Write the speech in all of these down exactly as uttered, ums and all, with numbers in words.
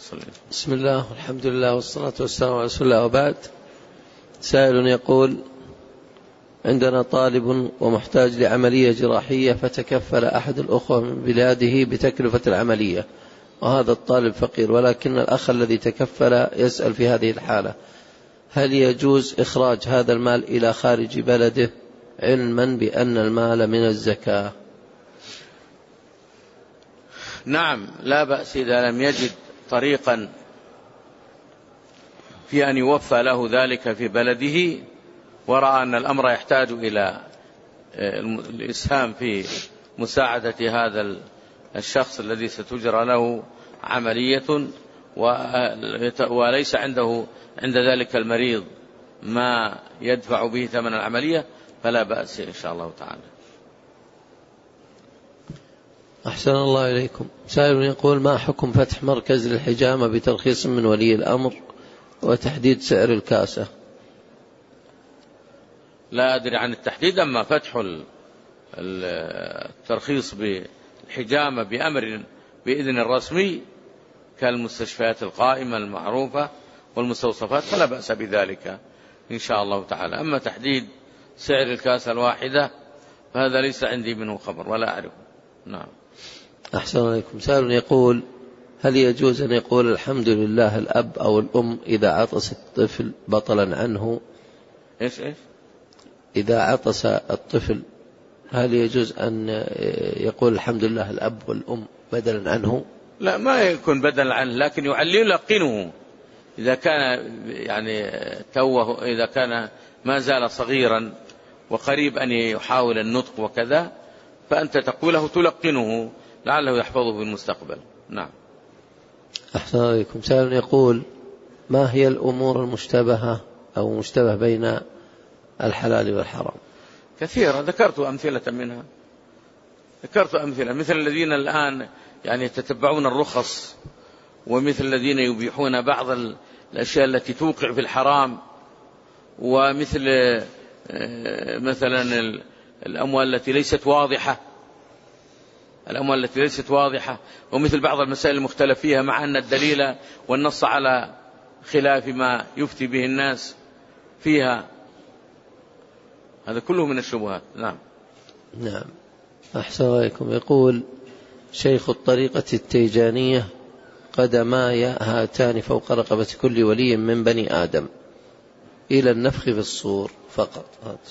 بسم الله والحمد لله والصلاة والسلام على رسول الله، وبعد. سائل يقول: عندنا طالب ومحتاج لعملية جراحية، فتكفل أحد الأخوة من بلاده بتكلفة العملية، وهذا الطالب فقير، ولكن الأخ الذي تكفل يسأل في هذه الحالة: هل يجوز إخراج هذا المال إلى خارج بلده، علما بأن المال من الزكاة؟ نعم، لا بأس إذا لم يجد طريقا في أن يوفى له ذلك في بلده، ورأى أن الأمر يحتاج إلى الإسهام في مساعدة هذا الشخص الذي ستجرى له عملية، وليس عنده عند ذلك المريض ما يدفع به ثمن العملية، فلا بأس إن شاء الله تعالى. أحسن الله إليكم. سائل يقول: ما حكم فتح مركز للحجامة بترخيص من ولي الأمر وتحديد سعر الكاسة؟ لا أدري عن التحديد، أما فتح الترخيص بالحجامة بأمر بإذن الرسمي كالمستشفيات القائمة المعروفة والمستوصفات فلا بأس بذلك إن شاء الله تعالى. أما تحديد سعر الكاسة الواحدة فهذا ليس عندي منه خبر ولا أعرفه. نعم. أحسن عليكم. سائل يقول: هل يجوز أن يقول الحمد لله الأب أو الأم إذا عطس الطفل بطلا عنه؟ إيش إيش؟ إذا عطس الطفل هل يجوز أن يقول الحمد لله الأب والأم بدلا عنه؟ لا، ما يكون بدلا عنه، لكن يلقنه إذا كان يعني توه، إذا كان ما زال صغيرا وقريب أن يحاول النطق وكذا، فأنت تقوله تلقنه لعله يحفظه في المستقبل. نعم. أحسن عليكم. سائل يقول: ما هي الأمور المشتبهة أو مشتبه بين الحلال والحرام؟ كثيرة، ذكرت أمثلة منها، ذكرت أمثلة مثل الذين الآن يعني يتتبعون الرخص، ومثل الذين يبيحون بعض الأشياء التي توقع في الحرام، ومثل مثلا الأموال التي ليست واضحة الأموال التي ليست واضحة ومثل بعض المسائل المختلف فيها، مع أن الدليل والنص على خلاف ما يفتي به الناس فيها، هذا كله من الشبهات. نعم. نعم. أحسن عليكم. يقول: شيخ الطريقة التيجانية قدماي هاتان فوق رقبة كل ولي من بني آدم إلى النفخ في الصور فقط.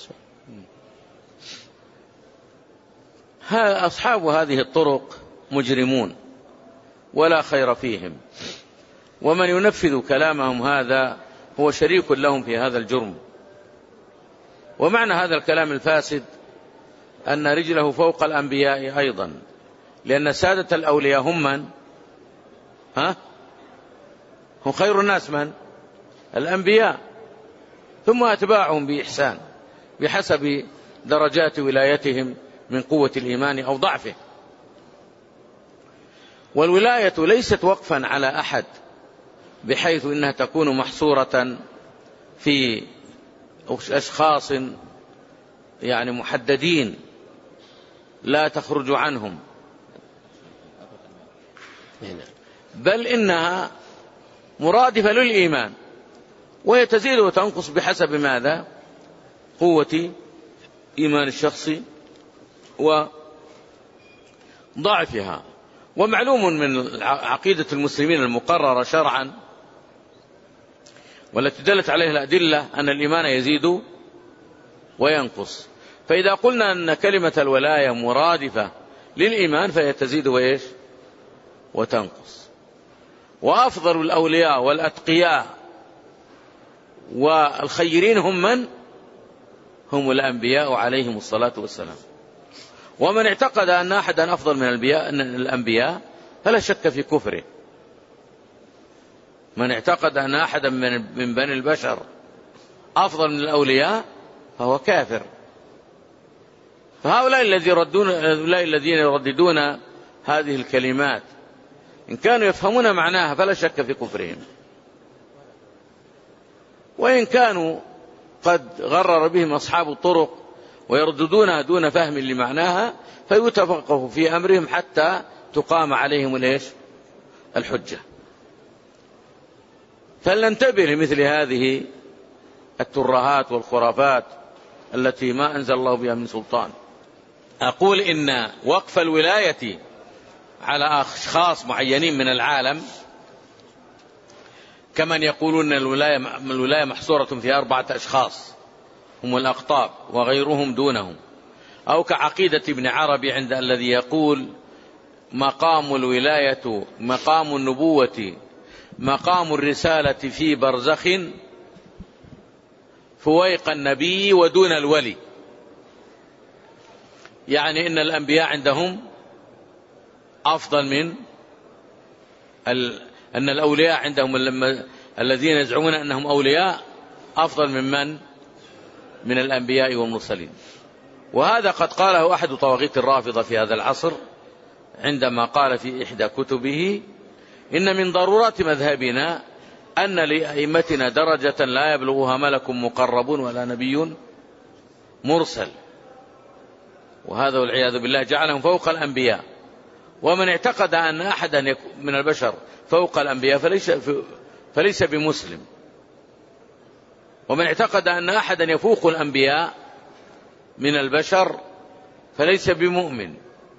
ها أصحاب هذه الطرق مجرمون ولا خير فيهم، ومن ينفذ كلامهم هذا هو شريك لهم في هذا الجرم. ومعنى هذا الكلام الفاسد أن رجله فوق الأنبياء أيضا، لأن سادة الأولياء هم من؟ ها؟ هم خير الناس من؟ الأنبياء، ثم أتباعهم بإحسان بحسب درجات ولايتهم من قوة الإيمان أو ضعفه. والولاية ليست وقفا على أحد بحيث إنها تكون محصورة في أشخاص يعني محددين لا تخرج عنهم، بل إنها مرادفة للإيمان، وهي تزيد وتنقص بحسب ماذا؟ قوة إيمان الشخص وضعفها. ومعلوم من عقيدة المسلمين المقررة شرعا والتي دلت عليها الأدلة أن الإيمان يزيد وينقص، فإذا قلنا أن كلمة الولاية مرادفة للإيمان فهي تزيد وإيش؟ وتنقص. وأفضل الأولياء والأتقياء والخيرين هم من؟ هم الأنبياء عليهم الصلاة والسلام. ومن اعتقد أن أحدا أفضل من الأنبياء فلا شك في كفره. من اعتقد أن أحدا من بني البشر أفضل من الأولياء فهو كافر. فهؤلاء الذين يرددون هذه الكلمات إن كانوا يفهمون معناها فلا شك في كفرهم، وإن كانوا قد غرر بهم أصحاب الطرق ويرددونها دون فهم لمعناها فيتفقهوا في أمرهم حتى تقام عليهم الحجة. فلننتبه لمثل هذه الترهات والخرافات التي ما أنزل الله بها من سلطان. أقول إن وقف الولاية على أشخاص معينين من العالم، كمن يقولون الولاية الولاية محصورة في أربعة أشخاص هم الأقطاب وغيرهم دونهم، أو كعقيدة ابن عربي عند الذي يقول مقام الولاية مقام النبوة مقام الرسالة في برزخ فويق النبي ودون الولي، يعني إن الأنبياء عندهم أفضل من ال... أن الأولياء عندهم لما... الذين يزعمون أنهم أولياء أفضل من من من الأنبياء والمرسلين. وهذا قد قاله أحد طواغيت الرافضة في هذا العصر عندما قال في إحدى كتبه إن من ضرورات مذهبنا أن لأئمتنا درجة لا يبلغها ملك مقرب ولا نبي مرسل، وهذا والعياذ بالله جعلهم فوق الأنبياء. ومن اعتقد أن أحدا من البشر فوق الأنبياء فليس, فليس بمسلم، ومن اعتقد أن أحدا يفوق الأنبياء من البشر فليس بمؤمن.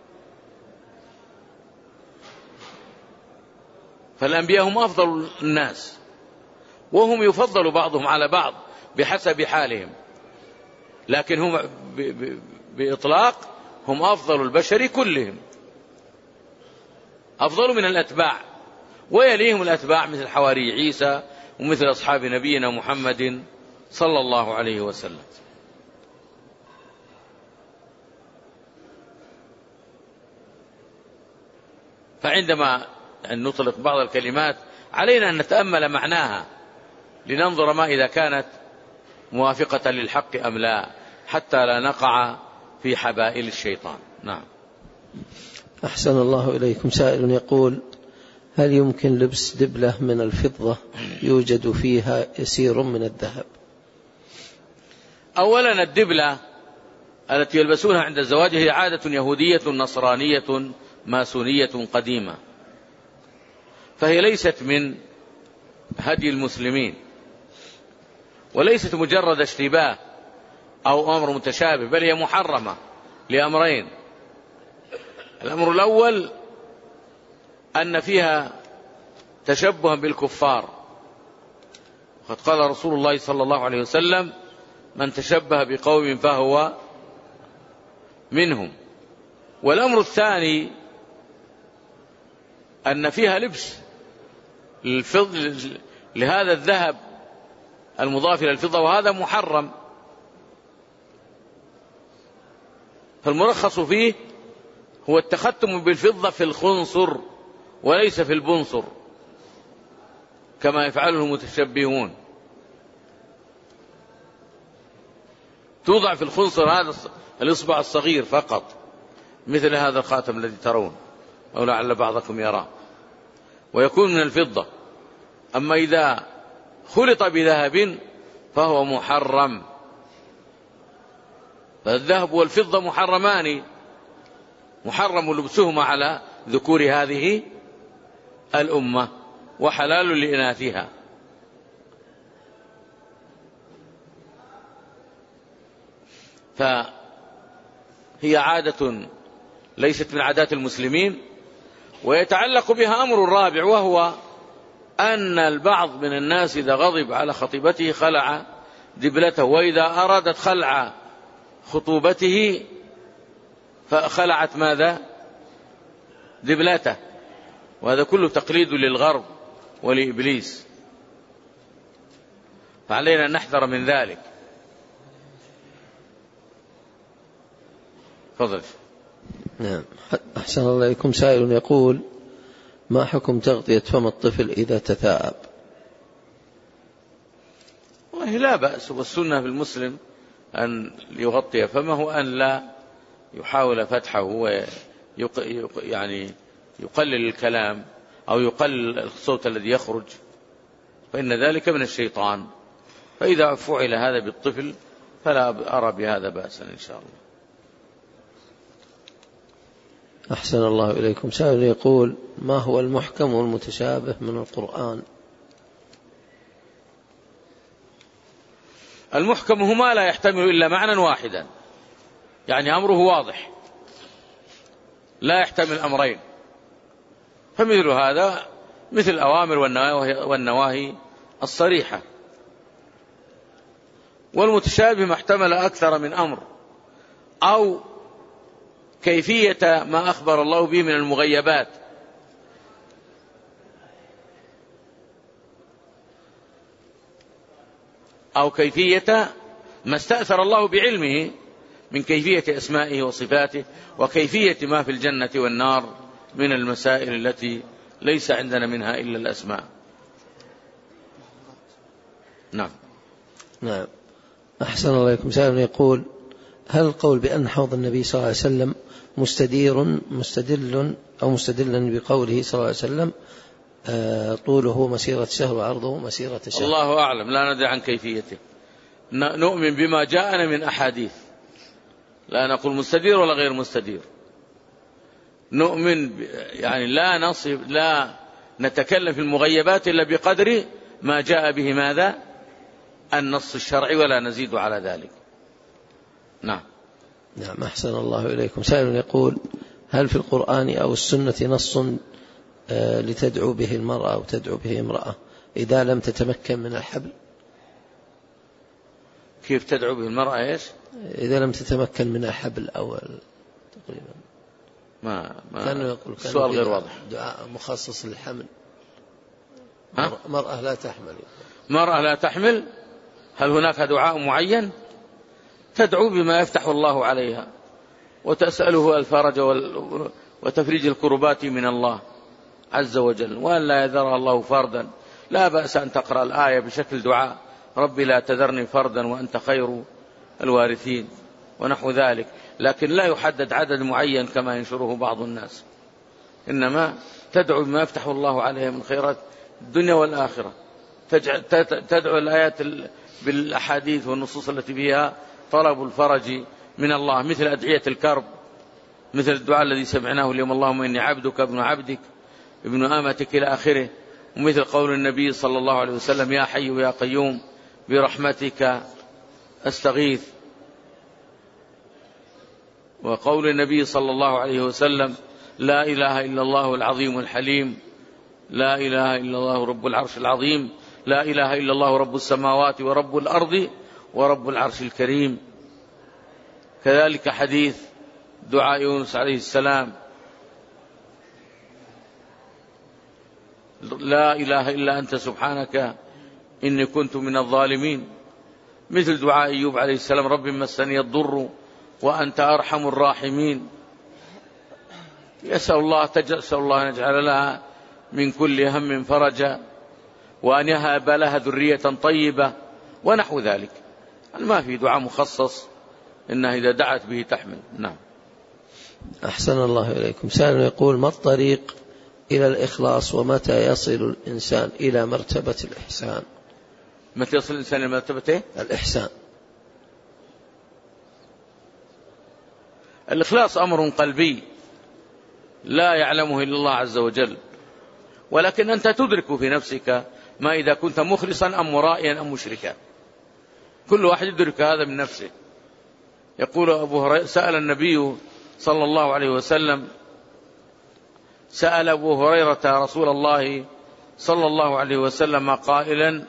فالأنبياء هم أفضل الناس، وهم يفضل بعضهم على بعض بحسب حالهم، لكن هم بإطلاق هم أفضل البشر كلهم، أفضل من الأتباع، ويليهم الأتباع مثل حواري عيسى ومثل أصحاب نبينا محمد صلى الله عليه وسلم. فعندما نطلق بعض الكلمات علينا أن نتأمل معناها لننظر ما إذا كانت موافقة للحق أم لا، حتى لا نقع في حبائل الشيطان. نعم. أحسن الله إليكم. سائل يقول: هل يمكن لبس دبلة من الفضة يوجد فيها يسير من الذهب؟ أولا الدبلة التي يلبسونها عند الزواج هي عادة يهودية نصرانية ماسونية قديمة، فهي ليست من هدي المسلمين، وليست مجرد اشتباه أو أمر متشابه، بل هي محرمة لأمرين. الأمر الأول أن فيها تشبها بالكفار، قد قال رسول الله صلى الله عليه وسلم: من تشبه بقوم فهو منهم. والأمر الثاني أن فيها لبس الفضة لهذا الذهب المضاف إلى الفضة، وهذا محرم. فالمرخص فيه هو التختم بالفضة في الخنصر وليس في البنصر كما يفعله المتشبهون. توضع في الخنصر هذا الإصبع الصغير فقط، مثل هذا الخاتم الذي ترون أو لعل بعضكم يراه، ويكون من الفضة. أما إذا خلط بذهب فهو محرم. فالذهب والفضة محرمان، محرم لبسهما على ذكور هذه الأمة وحلال لإناثها. فهي عادة ليست من عادات المسلمين. ويتعلق بها أمر رابع، وهو أن البعض من الناس إذا غضب على خطيبته خلع دبلته، وإذا أرادت خلع خطوبته فخلعت ماذا؟ دبلته. وهذا كله تقليد للغرب ولإبليس، فعلينا أن نحذر من ذلك. تفضل. نعم. أحسن الله إليكم. سائل يقول: ما حكم تغطية فم الطفل إذا تثاءب؟ والله لا بأس، والسنة بالمسلم أن يغطي فمه، أن لا يحاول فتحه ويق... يعني يقلل الكلام أو يقلل الصوت الذي يخرج، فإن ذلك من الشيطان. فإذا فعل هذا بالطفل فلا أرى بهذا بأسا إن شاء الله. أحسن الله إليكم. سائل يقول: ما هو المحكم والمتشابه من القرآن؟ المحكم هو ما لا يحتمل إلا معنى واحدا، يعني أمره واضح لا يحتمل أمرين، فمثل هذا مثل الأوامر والنواهي الصريحة. والمتشابه ما احتمل أكثر من أمر، أو كيفية ما أخبر الله به من المغيبات، أو كيفية ما استأثر الله بعلمه من كيفية أسمائه وصفاته، وكيفية ما في الجنة والنار من المسائل التي ليس عندنا منها إلا الأسماء. نعم. نعم. أحسن الله إليكم. سائل يقول: هل القول بأن حوض النبي صلى الله عليه وسلم مستدير مستدل أو مستدلا بقوله صلى الله عليه وسلم طوله مسيرة شهر وعرضه مسيرة شهر؟ الله أعلم، لا ندري عن كيفيته، نؤمن بما جاءنا من أحاديث، لا نقول مستدير ولا غير مستدير، نؤمن يعني لا نصف لا نتكلم في المغيبات إلا بقدر ما جاء به ماذا؟ النص الشرعي، ولا نزيد على ذلك. نعم. نعم. أحسن الله إليكم. سائل يقول: هل في القرآن أو السنة نص لتدعو به المرأة أو تدعو به امرأة إذا لم تتمكن من الحبل؟ كيف تدعو به المرأة إيش؟ إذا لم تتمكن من الحبل أو تقريبا ما, ما كانوا يقول كان السؤال غير واضح. دعاء مخصص للحمل. ها؟ مرأة لا تحمل. مرأة لا تحمل، هل هناك دعاء معين؟ تدعو بما يفتح الله عليها، وتسأله الفرج وتفريج الكربات من الله عز وجل، وأن لا يذرها الله فردا. لا بأس أن تقرأ الآية بشكل دعاء: ربي لا تذرني فردا وأنت خير الوارثين ونحو ذلك، لكن لا يحدد عدد معين كما ينشره بعض الناس، إنما تدعو بما يفتح الله عليها من خيرات الدنيا والآخرة. تدعو الآيات بالأحاديث والنصوص التي فيها طلب الفرج من الله، مثل أدعية الكرب، مثل الدعاء الذي سمعناه اليوم: اللهم إني عبدك ابن عبدك ابن آمتك إلى آخره، ومثل قول النبي صلى الله عليه وسلم: يا حي يا قيوم برحمتك أستغيث، وقول النبي صلى الله عليه وسلم: لا إله إلا الله العظيم الحليم، لا إله إلا الله رب العرش العظيم، لا إله إلا الله رب السماوات ورب الأرض ورب العرش الكريم. كذلك حديث دعاء يونس عليه السلام: لا إله إلا أنت سبحانك إني كنت من الظالمين. مثل دعاء أيوب عليه السلام: رب مسني الضر وأنت أرحم الراحمين. يسأل الله تجسأل الله أن يجعل لها من كل هم فرجا، وأن يهب لها ذرية طيبة ونحو ذلك. ما في دعاء مخصص إنها إذا دعت به تحمل. نعم. أحسن الله إليكم. سائل يقول: ما الطريق إلى الإخلاص، ومتى يصل الإنسان إلى مرتبة الإحسان؟ متى يصل الإنسان إلى مرتبة الإحسان؟ الإخلاص أمر قلبي لا يعلمه إلا الله عز وجل، ولكن أنت تدرك في نفسك ما إذا كنت مخلصا أم مرائيا أم مشركا، كل واحد يدرك هذا من نفسه. يقول أبو هريرة: سأل النبي صلى الله عليه وسلم سأل أبو هريرة رسول الله صلى الله عليه وسلم قائلا: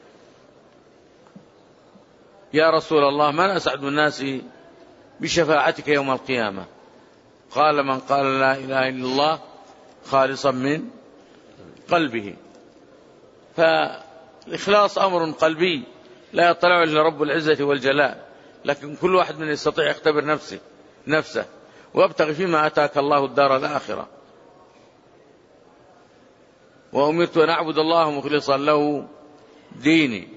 يا رسول الله، من أسعد الناس بشفاعتك يوم القيامة؟ قال: من قال لا إله إلا الله خالصا من قلبه. فالإخلاص أمر قلبي لا يطلع إلا رب العزة والجلال، لكن كل واحد من يستطيع يختبر نفسه نفسه وابتغ فيما أتاك الله الدار الآخرة. وأمرت أن أعبد الله مخلصا له ديني.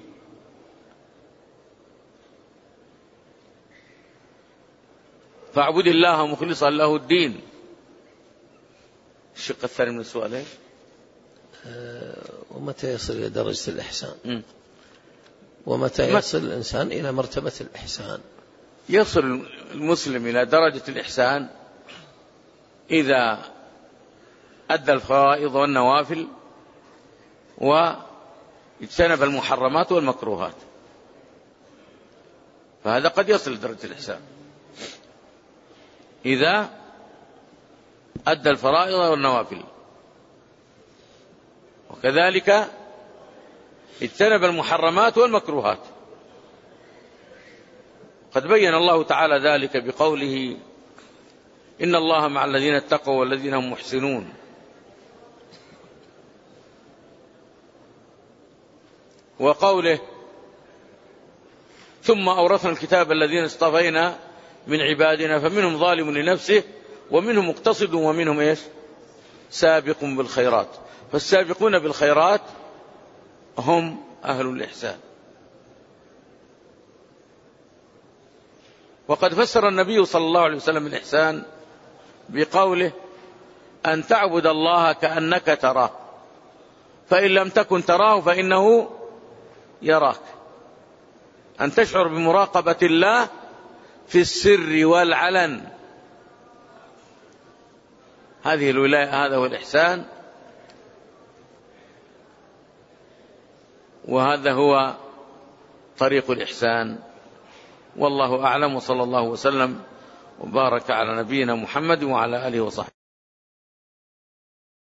فاعبد الله مخلصا له الدين. الشق الثاني من السؤال ايش؟ أه ومتى يصل إلى درجة الإحسان؟ م. ومتى يصل الإنسان إلى مرتبة الإحسان؟ يصل المسلم إلى درجة الإحسان إذا أدى الفرائض والنوافل واجتنب المحرمات والمكروهات. فهذا قد يصل لدرجة الإحسان إذا أدى الفرائض والنوافل. وكذلك اجتنب المحرمات والمكروهات. قد بين الله تعالى ذلك بقوله إن الله مع الذين اتقوا والذين هم محسنون. وقوله ثم أورثنا الكتاب الذين اصطفينا من عبادنا فمنهم ظالم لنفسه ومنهم مقتصد ومنهم إيش سابق بالخيرات. فالسابقون بالخيرات هم أهل الإحسان. وقد فسر النبي صلى الله عليه وسلم الإحسان بقوله أن تعبد الله كأنك تراه فإن لم تكن تراه فإنه يراك. أن تشعر بمراقبة الله في السر والعلن. هذه الولاية، هذا هو الإحسان، وهذا هو طريق الإحسان. والله أعلم، وصلى الله وسلم وبارك على نبينا محمد وعلى آله وصحبه.